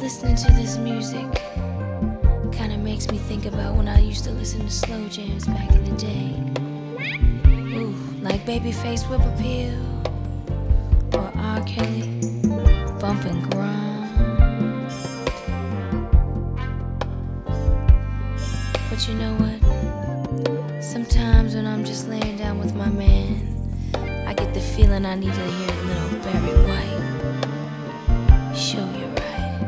Listening to this music kinda makes me think about when I used to listen to slow jams back in the day. Ooh, like Babyface Whip Appeal or R. Kelly, Bump and Grind. But you know what? Sometimes when I'm just laying down with my man, I get the feeling I need to hear little Barry White. Show you right.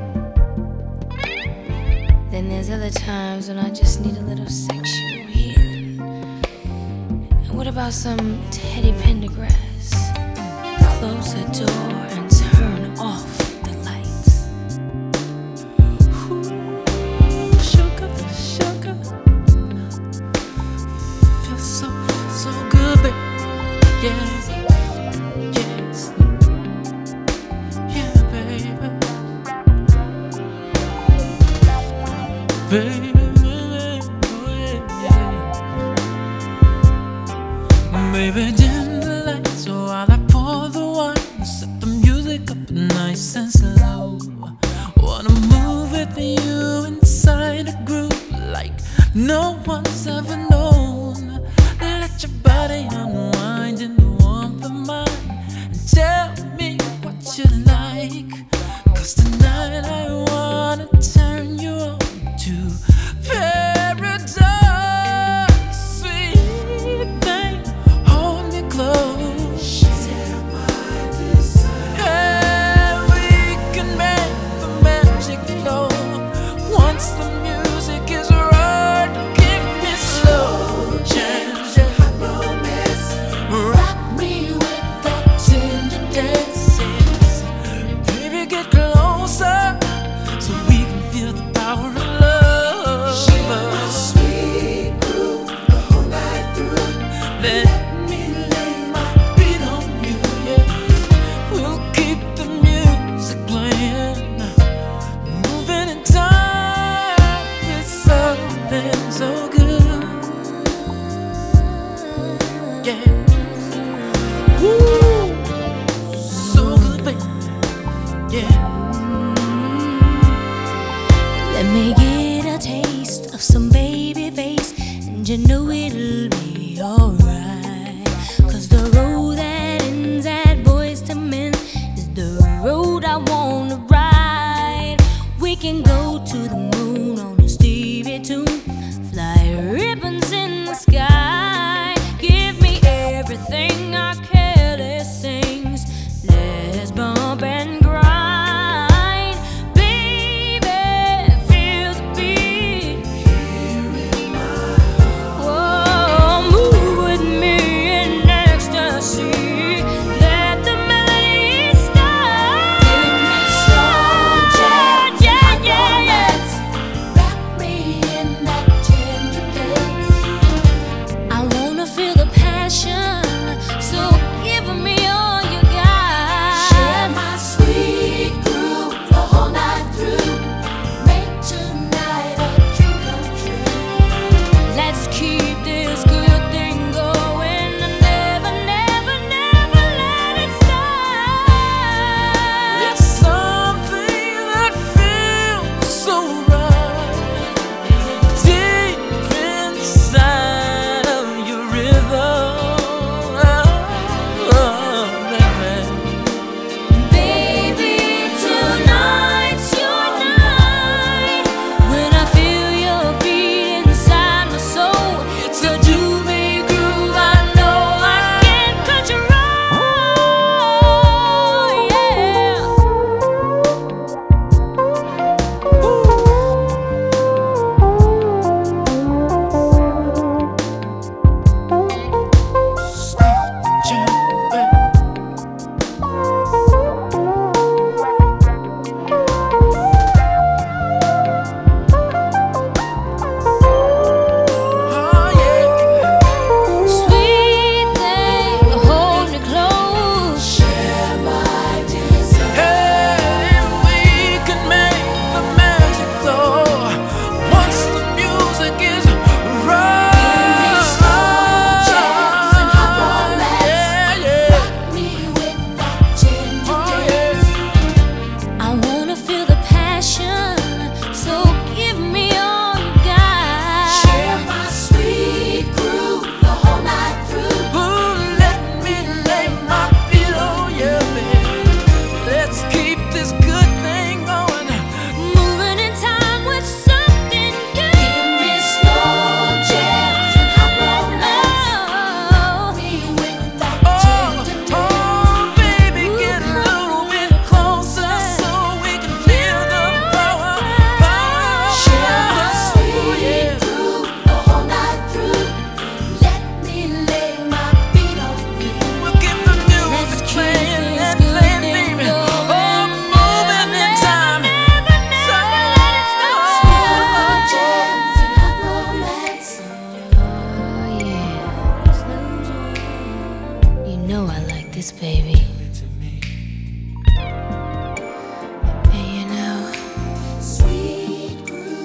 Then there's other times when I just need a little sexual healing. And what about some Teddy Pendergrass? Close the door and turn off the lights. Ooh, sugar, sugar, feels so good, babe. Yes, yes, yeah, baby, baby, oh yeah. Baby, dim the lights while I pour the wine. Set the music up nice and slow. Wanna move with you inside a groove like no one's ever known. Let your body unwind in the warmth of mine and tell me what you like. 'Cause tonight I wanna turn you on to paradise. Sweet thing, hold me close. Yeah, we can make the magic flow. Once the music is right, keep me slow. Jams, rock me with that tender dances. Baby, get closer so we can feel the power of love. Sweet groove the whole night through. Let me lay my beat on you, yeah. We'll keep the music playing, moving in time. It's something so good, yeah. Woo, so good, baby, yeah. Let me get a taste of some baby face, and you know it'll be alright. 'Cause the road that ends at Boys to Men is the road I wanna ride. We can go to the moon on a Stevie tune, fly ribbons in the sky. Give me everything our Kelly sings. Let's bump and grind. Baby, feel the beat. Whoa, move with me.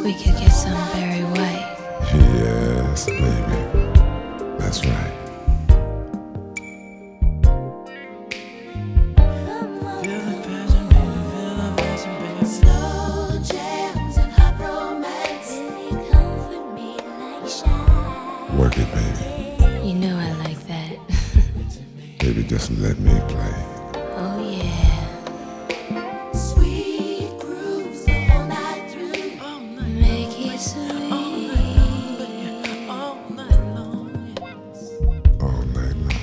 we could get some Barry White. Yes, baby. That's right. Feel the passion, baby, feel the passion, baby. Slow jams and hot romance. Really comfort me like shy. Work it, baby. You know I like that. Baby, just let me play. Oh yeah. Sweet grooves the whole night through. All night, Make it all sweet. night long, baby, all night long, yes. All night long.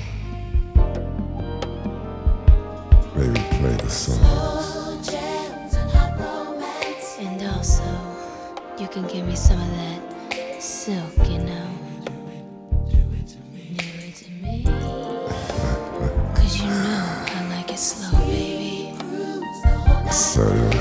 Baby, play the song. Slow jams and hot romance. And also, you can give me some of that silk, you know. Do it to me. 'Cause you know I like it slow, baby. Grooves the whole night. So do